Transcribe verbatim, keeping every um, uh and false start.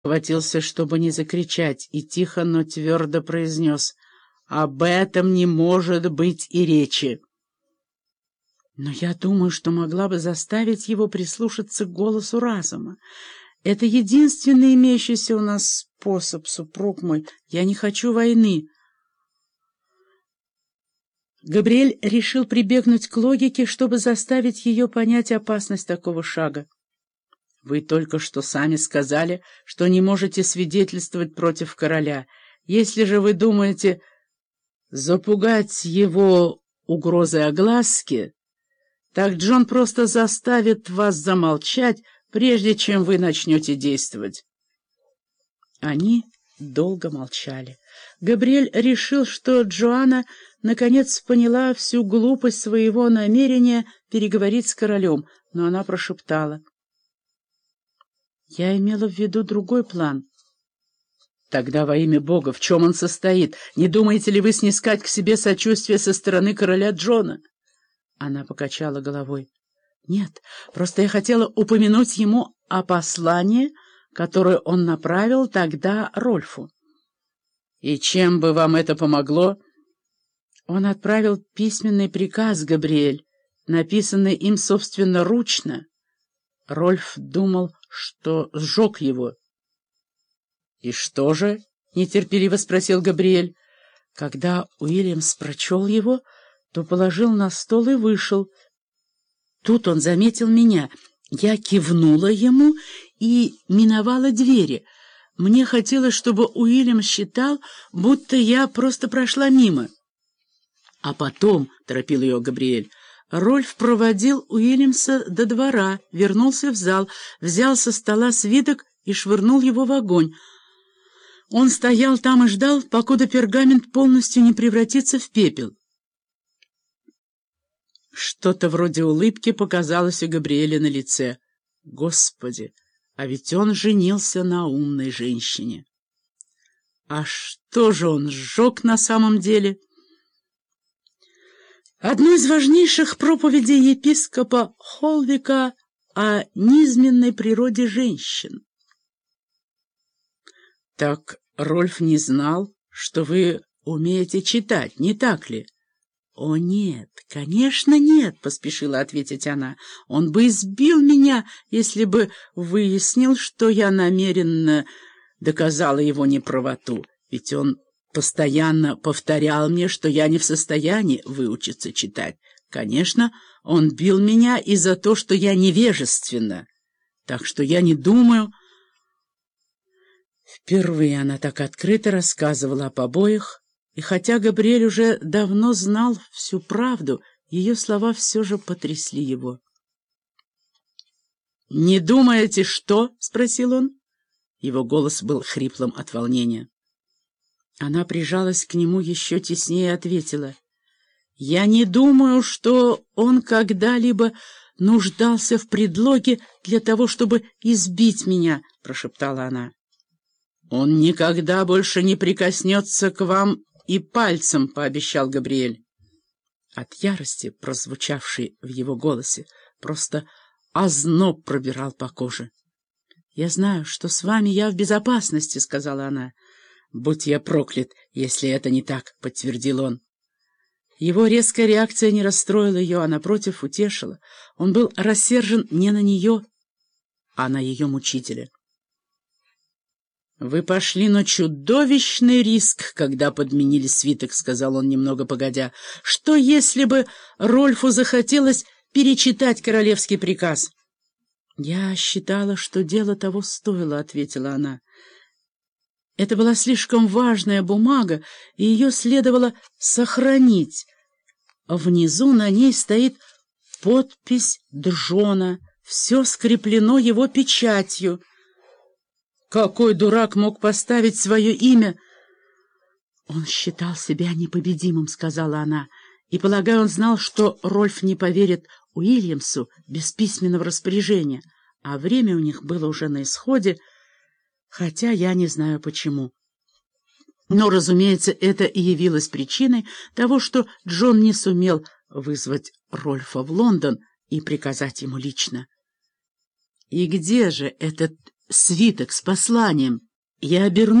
Хватился, чтобы не закричать, и тихо, но твердо произнес: «Об этом не может быть и речи». Но я думаю, что могла бы заставить его прислушаться к голосу разума. Это единственный имеющийся у нас способ, супруг мой. Я не хочу войны. Габриэль решил прибегнуть к логике, чтобы заставить ее понять опасность такого шага. «Вы только что сами сказали, что не можете свидетельствовать против короля. Если же вы думаете запугать его угрозой огласки, так Джон просто заставит вас замолчать, прежде чем вы начнете действовать». Они долго молчали. Габриэль решил, что Джоанна наконец поняла всю глупость своего намерения переговорить с королем, но она прошептала: «Я имела в виду другой план». «Тогда во имя Бога, в чем он состоит? Не думаете ли вы снискать к себе сочувствие со стороны короля Джона?» Она покачала головой. «Нет, просто я хотела упомянуть ему о послании, которое он направил тогда Рольфу». «И чем бы вам это помогло?» Он отправил письменный приказ, Габриэль, написанный им собственноручно. Рольф думал, что сжег его. «И что же?» — нетерпеливо спросил Габриэль. Когда Уильямс прочел его, то положил на стол и вышел. Тут он заметил меня. Я кивнула ему и миновала двери. Мне хотелось, чтобы Уильям считал, будто я просто прошла мимо. А потом, — торопил ее Габриэль, — Рольф проводил Уильямса до двора, вернулся в зал, взял со стола свиток и швырнул его в огонь. Он стоял там и ждал, покуда пергамент полностью не превратится в пепел. Что-то вроде улыбки показалось у Габриэля на лице. Господи, а ведь он женился на умной женщине. А что же он сжег на самом деле? Одну из важнейших проповедей епископа Холвика о низменной природе женщин. Так Рольф не знал, что вы умеете читать, не так ли? «О, нет, конечно, нет», — поспешила ответить она. «Он бы избил меня, если бы выяснил, что я намеренно доказала его неправоту. Ведь он постоянно повторял мне, что я не в состоянии выучиться читать. Конечно, он бил меня и за то, что я невежественна. Так что я не думаю...» Впервые она так открыто рассказывала о побоях, и хотя Габриэль уже давно знал всю правду, ее слова все же потрясли его. «Не думаете, что?» — спросил он. Его голос был хриплым от волнения. Она прижалась к нему еще теснее и ответила: «Я не думаю, что он когда-либо нуждался в предлоге для того, чтобы избить меня», — прошептала она. «Он никогда больше не прикоснется к вам и пальцем», — пообещал Габриэль. От ярости, прозвучавшей в его голосе, просто озноб пробирал по коже. «Я знаю, что с вами я в безопасности», — сказала она. «Будь я проклят, если это не так», — подтвердил он. Его резкая реакция не расстроила ее, а, напротив, утешила. Он был рассержен не на нее, а на ее мучителя. «Вы пошли на чудовищный риск, когда подменили свиток», — сказал он немного погодя. «Что, если бы Рольфу захотелось перечитать королевский приказ?» «Я считала, что дело того стоило», — ответила она. «Это была слишком важная бумага, и ее следовало сохранить. Внизу на ней стоит подпись Джона, все скреплено его печатью». «Какой дурак мог поставить свое имя?» «Он считал себя непобедимым», — сказала она, «и, полагаю, он знал, что Рольф не поверит Уильямсу без письменного распоряжения, а время у них было уже на исходе, хотя я не знаю почему. Но, разумеется, это и явилось причиной того, что Джон не сумел вызвать Рольфа в Лондон и приказать ему лично». «И где же этот свиток с посланием. Я оберну